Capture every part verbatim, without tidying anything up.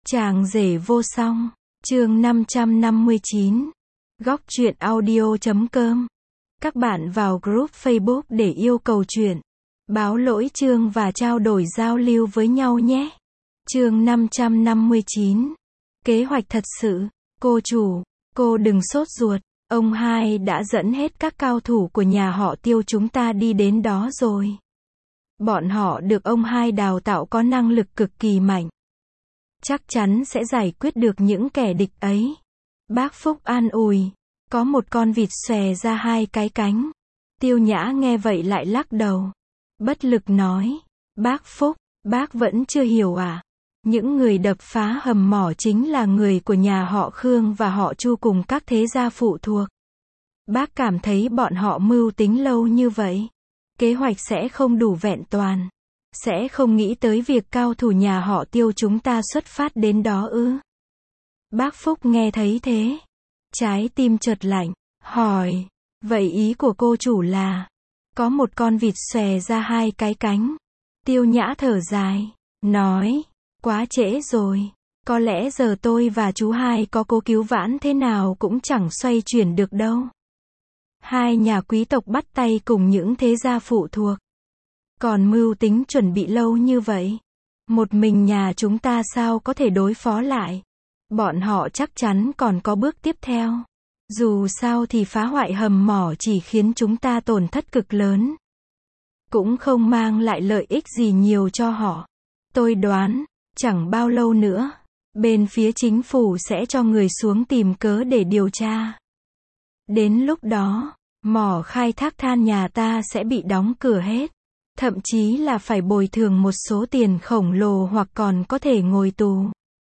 Chàng rể vô song, chương năm trăm năm mươi chín. Góc truyện audio chấm com. Các bạn vào group Facebook để yêu cầu truyện, báo lỗi chương và trao đổi giao lưu với nhau nhé. Chương năm trăm năm mươi chín. Kế hoạch thật sự. Cô chủ, cô đừng sốt ruột, ông hai đã dẫn hết các cao thủ của nhà họ Tiêu chúng ta đi đến đó rồi. Bọn họ được ông hai đào tạo có năng lực cực kỳ mạnh. Chắc chắn sẽ giải quyết được những kẻ địch ấy. Bác Phúc an ủi. Có một con vịt xòe ra hai cái cánh. Tiêu Nhã nghe vậy lại lắc đầu. Bất lực nói. Bác Phúc, bác vẫn chưa hiểu à? Những người đập phá hầm mỏ chính là người của nhà họ Khương và họ Chu cùng các thế gia phụ thuộc. Bác cảm thấy bọn họ mưu tính lâu như vậy, kế hoạch sẽ không đủ vẹn toàn. Sẽ không nghĩ tới việc cao thủ nhà họ Tiêu chúng ta xuất phát đến đó ư? Bác Phúc nghe thấy thế, trái tim chợt lạnh, hỏi, vậy ý của cô chủ là, có một con vịt xòe ra hai cái cánh. Tiêu Nhã thở dài, nói, quá trễ rồi, có lẽ giờ tôi và chú hai có cố cứu vãn thế nào cũng chẳng xoay chuyển được đâu. Hai nhà quý tộc bắt tay cùng những thế gia phụ thuộc. Còn mưu tính chuẩn bị lâu như vậy, một mình nhà chúng ta sao có thể đối phó lại? Bọn họ chắc chắn còn có bước tiếp theo. Dù sao thì phá hoại hầm mỏ chỉ khiến chúng ta tổn thất cực lớn, cũng không mang lại lợi ích gì nhiều cho họ. Tôi đoán, chẳng bao lâu nữa, bên phía chính phủ sẽ cho người xuống tìm cớ để điều tra. Đến lúc đó, mỏ khai thác than nhà ta sẽ bị đóng cửa hết. Thậm chí là phải bồi thường một số tiền khổng lồ hoặc còn có thể ngồi tù.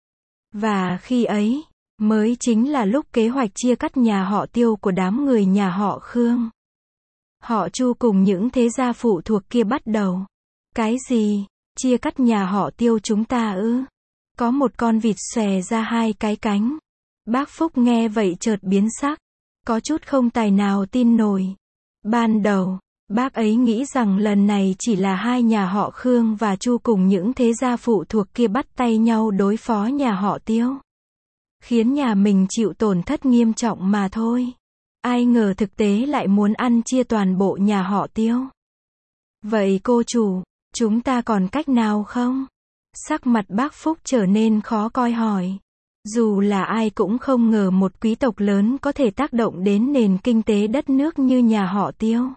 Và khi ấy, mới chính là lúc kế hoạch chia cắt nhà họ Tiêu của đám người nhà họ Khương. Họ Chu cùng những thế gia phụ thuộc kia bắt đầu. Cái gì? Chia cắt nhà họ Tiêu chúng ta ư? Có một con vịt xòe ra hai cái cánh. Bác Phúc nghe vậy chợt biến sắc, có chút không tài nào tin nổi. Ban đầu, bác ấy nghĩ rằng lần này chỉ là hai nhà họ Khương và Chu cùng những thế gia phụ thuộc kia bắt tay nhau đối phó nhà họ Tiêu, khiến nhà mình chịu tổn thất nghiêm trọng mà thôi. Ai ngờ thực tế lại muốn ăn chia toàn bộ nhà họ Tiêu. Vậy cô chủ, chúng ta còn cách nào không? Sắc mặt bác Phúc trở nên khó coi hỏi. Dù là ai cũng không ngờ một quý tộc lớn có thể tác động đến nền kinh tế đất nước như nhà họ Tiêu,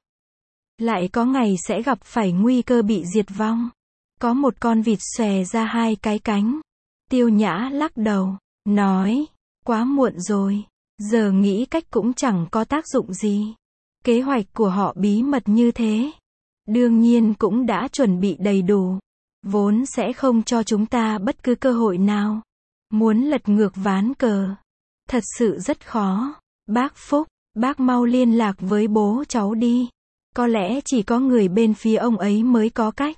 lại có ngày sẽ gặp phải nguy cơ bị diệt vong. Có một con vịt xòe ra hai cái cánh. Tiêu Nhã lắc đầu, nói, quá muộn rồi, giờ nghĩ cách cũng chẳng có tác dụng gì. Kế hoạch của họ bí mật như thế, đương nhiên cũng đã chuẩn bị đầy đủ, vốn sẽ không cho chúng ta bất cứ cơ hội nào. Muốn lật ngược ván cờ, thật sự rất khó. Bác Phúc, bác mau liên lạc với bố cháu đi. Có lẽ chỉ có người bên phía ông ấy mới có cách.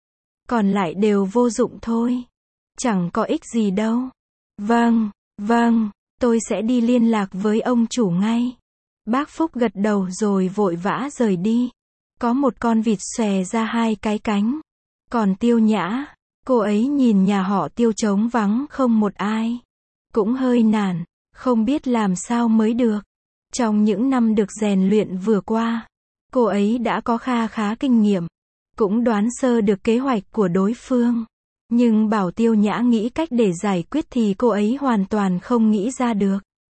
Còn lại đều vô dụng thôi. Chẳng có ích gì đâu. Vâng, vâng, tôi sẽ đi liên lạc với ông chủ ngay. Bác Phúc gật đầu rồi vội vã rời đi. Có một con vịt xòe ra hai cái cánh. Còn Tiêu Nhã, cô ấy nhìn nhà họ Tiêu trống vắng không một ai, cũng hơi nản, không biết làm sao mới được. Trong những năm được rèn luyện vừa qua, cô ấy đã có kha khá kinh nghiệm, cũng đoán sơ được kế hoạch của đối phương. Nhưng bảo Tiêu Nhã nghĩ cách để giải quyết thì cô ấy hoàn toàn không nghĩ ra được.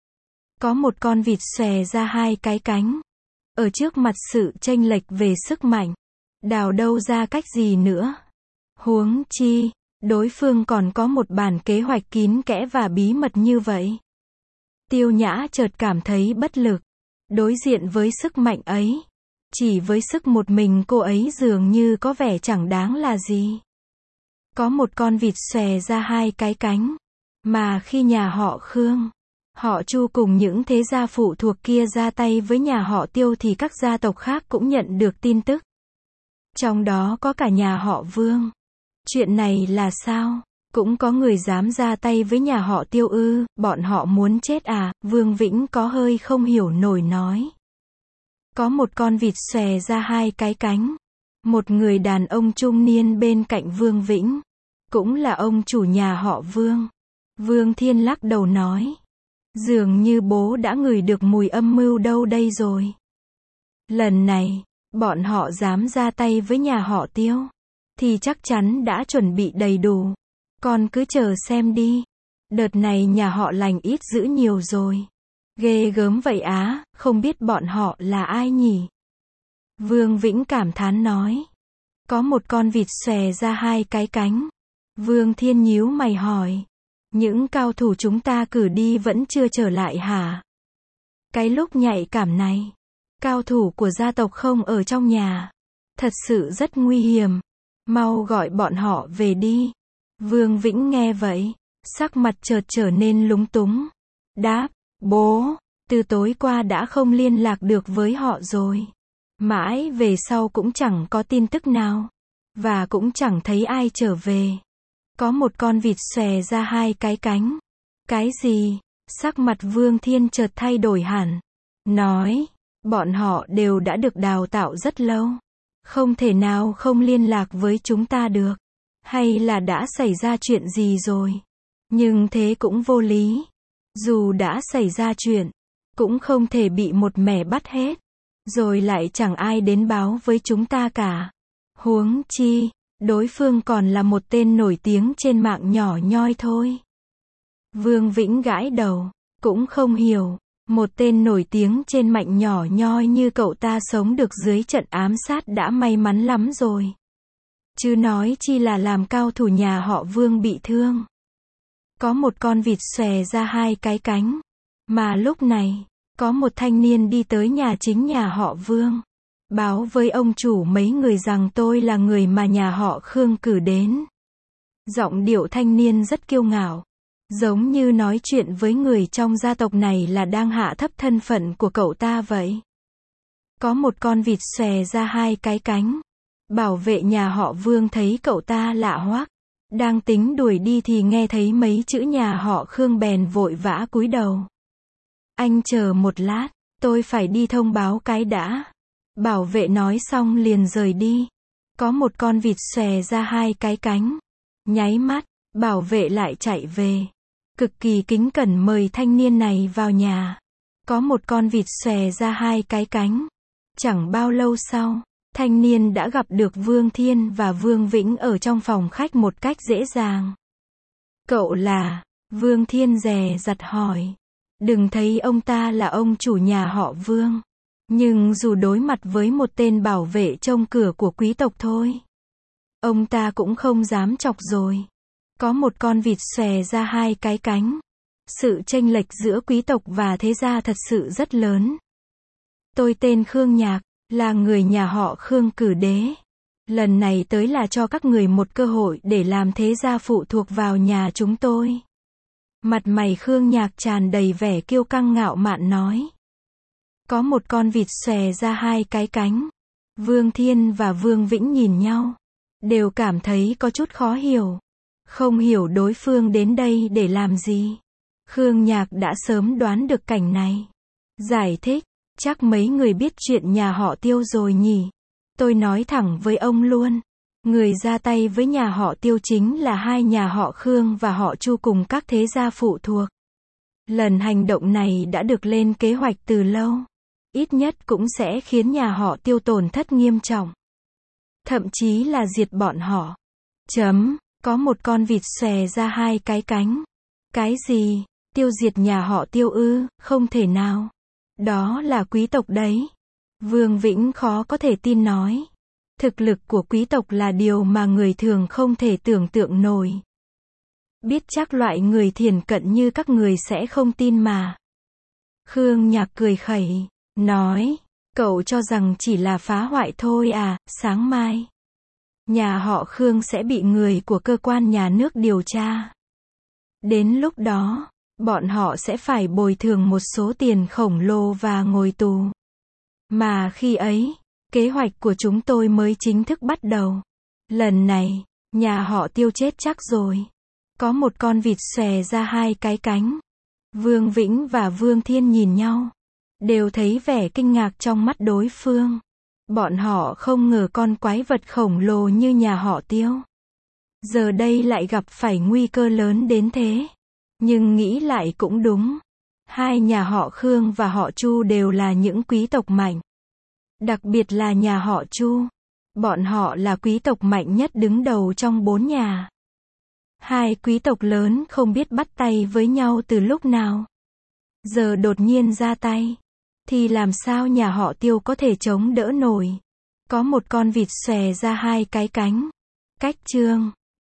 Có một con vịt xòe ra hai cái cánh. Ở trước mặt sự chênh lệch về sức mạnh, đào đâu ra cách gì nữa. Huống chi, đối phương còn có một bản kế hoạch kín kẽ và bí mật như vậy. Tiêu Nhã chợt cảm thấy bất lực. Đối diện với sức mạnh ấy, chỉ với sức một mình cô ấy dường như có vẻ chẳng đáng là gì. Có một con vịt xòe ra hai cái cánh. Mà khi nhà họ Khương, họ Chu cùng những thế gia phụ thuộc kia ra tay với nhà họ Tiêu thì các gia tộc khác cũng nhận được tin tức. Trong đó có cả nhà họ Vương. Chuyện này là sao? Cũng có người dám ra tay với nhà họ Tiêu ư? Bọn họ muốn chết à? Vương Vĩnh có hơi không hiểu nổi nói. Có một con vịt xòe ra hai cái cánh. Một người đàn ông trung niên bên cạnh Vương Vĩnh, cũng là ông chủ nhà họ Vương, Vương Thiên lắc đầu nói. Dường như bố đã ngửi được mùi âm mưu đâu đây rồi. Lần này, bọn họ dám ra tay với nhà họ Tiêu, thì chắc chắn đã chuẩn bị đầy đủ. Con cứ chờ xem đi. Đợt này nhà họ lành ít dữ nhiều rồi. Ghê gớm vậy á, không biết bọn họ là ai nhỉ? Vương Vĩnh cảm thán nói. Có một con vịt xòe ra hai cái cánh. Vương Thiên nhíu mày hỏi. Những cao thủ chúng ta cử đi vẫn chưa trở lại hả? Cái lúc nhạy cảm này, cao thủ của gia tộc không ở trong nhà. Thật sự rất nguy hiểm. Mau gọi bọn họ về đi. Vương Vĩnh nghe vậy, sắc mặt chợt trở nên lúng túng. Đáp, bố, từ tối qua đã không liên lạc được với họ rồi. Mãi về sau cũng chẳng có tin tức nào. Và cũng chẳng thấy ai trở về. Có một con vịt xòe ra hai cái cánh. Cái gì? Sắc mặt Vương Thiên chợt thay đổi hẳn. Nói, bọn họ đều đã được đào tạo rất lâu. Không thể nào không liên lạc với chúng ta được. Hay là đã xảy ra chuyện gì rồi? Nhưng thế cũng vô lý. Dù đã xảy ra chuyện, cũng không thể bị một mẻ bắt hết. Rồi lại chẳng ai đến báo với chúng ta cả. Huống chi, đối phương còn là một tên nổi tiếng trên mạng nhỏ nhoi thôi. Vương Vĩnh gãi đầu, cũng không hiểu. Một tên nổi tiếng trên mạng nhỏ nhoi như cậu ta sống được dưới trận ám sát đã may mắn lắm rồi. Chứ nói chi là làm cao thủ nhà họ Vương bị thương. Có một con vịt xòe ra hai cái cánh. Mà lúc này, có một thanh niên đi tới nhà chính nhà họ Vương. Báo với ông chủ mấy người rằng tôi là người mà nhà họ Khương cử đến. Giọng điệu thanh niên rất kiêu ngạo. Giống như nói chuyện với người trong gia tộc này là đang hạ thấp thân phận của cậu ta vậy. Có một con vịt xòe ra hai cái cánh. Bảo vệ nhà họ Vương thấy cậu ta lạ hoắc. Đang tính đuổi đi thì nghe thấy mấy chữ nhà họ Khương bèn vội vã cúi đầu. Anh chờ một lát, tôi phải đi thông báo cái đã. Bảo vệ nói xong liền rời đi. Có một con vịt xòe ra hai cái cánh. Nháy mắt, bảo vệ lại chạy về. Cực kỳ kính cẩn mời thanh niên này vào nhà. Có một con vịt xòe ra hai cái cánh. Chẳng bao lâu sau, thanh niên đã gặp được Vương Thiên và Vương Vĩnh ở trong phòng khách một cách dễ dàng. Cậu là? Vương Thiên dè dặt hỏi. Đừng thấy ông ta là ông chủ nhà họ Vương. Nhưng dù đối mặt với một tên bảo vệ trông cửa của quý tộc thôi, ông ta cũng không dám chọc rồi. Có một con vịt xòe ra hai cái cánh. Sự chênh lệch giữa quý tộc và thế gia thật sự rất lớn. Tôi tên Khương Nhạc, là người nhà họ Khương cử đế. Lần này tới là cho các người một cơ hội để làm thế gia phụ thuộc vào nhà chúng tôi. Mặt mày Khương Nhạc tràn đầy vẻ kiêu căng ngạo mạn nói. Có một con vịt xòe ra hai cái cánh. Vương Thiên và Vương Vĩnh nhìn nhau. Đều cảm thấy có chút khó hiểu. Không hiểu đối phương đến đây để làm gì. Khương Nhạc đã sớm đoán được cảnh này. Giải thích, chắc mấy người biết chuyện nhà họ Tiêu rồi nhỉ. Tôi nói thẳng với ông luôn. Người ra tay với nhà họ Tiêu chính là hai nhà họ Khương và họ Chu cùng các thế gia phụ thuộc. Lần hành động này đã được lên kế hoạch từ lâu. Ít nhất cũng sẽ khiến nhà họ Tiêu tổn thất nghiêm trọng. Thậm chí là diệt bọn họ. Chấm, có một con vịt xòe ra hai cái cánh. Cái gì? Tiêu diệt nhà họ Tiêu ư? Không thể nào. Đó là quý tộc đấy. Vương Vĩnh khó có thể tin nói. Thực lực của quý tộc là điều mà người thường không thể tưởng tượng nổi. Biết chắc loại người thiển cận như các người sẽ không tin mà. Khương Nhạc cười khẩy, nói, cậu cho rằng chỉ là phá hoại thôi à, sáng mai. Nhà họ Khương sẽ bị người của cơ quan nhà nước điều tra. Đến lúc đó, bọn họ sẽ phải bồi thường một số tiền khổng lồ và ngồi tù. Mà khi ấy, kế hoạch của chúng tôi mới chính thức bắt đầu. Lần này, nhà họ Tiêu chết chắc rồi. Có một con vịt xòe ra hai cái cánh. Vương Vĩnh và Vương Thiên nhìn nhau. Đều thấy vẻ kinh ngạc trong mắt đối phương. Bọn họ không ngờ con quái vật khổng lồ như nhà họ Tiêu giờ đây lại gặp phải nguy cơ lớn đến thế. Nhưng nghĩ lại cũng đúng. Hai nhà họ Khương và họ Chu đều là những quý tộc mạnh. Đặc biệt là nhà họ Chu. Bọn họ là quý tộc mạnh nhất đứng đầu trong bốn nhà. Hai quý tộc lớn không biết bắt tay với nhau từ lúc nào. Giờ đột nhiên ra tay. Thì làm sao nhà họ Tiêu có thể chống đỡ nổi. Có một con vịt xòe ra hai cái cánh. Cách chương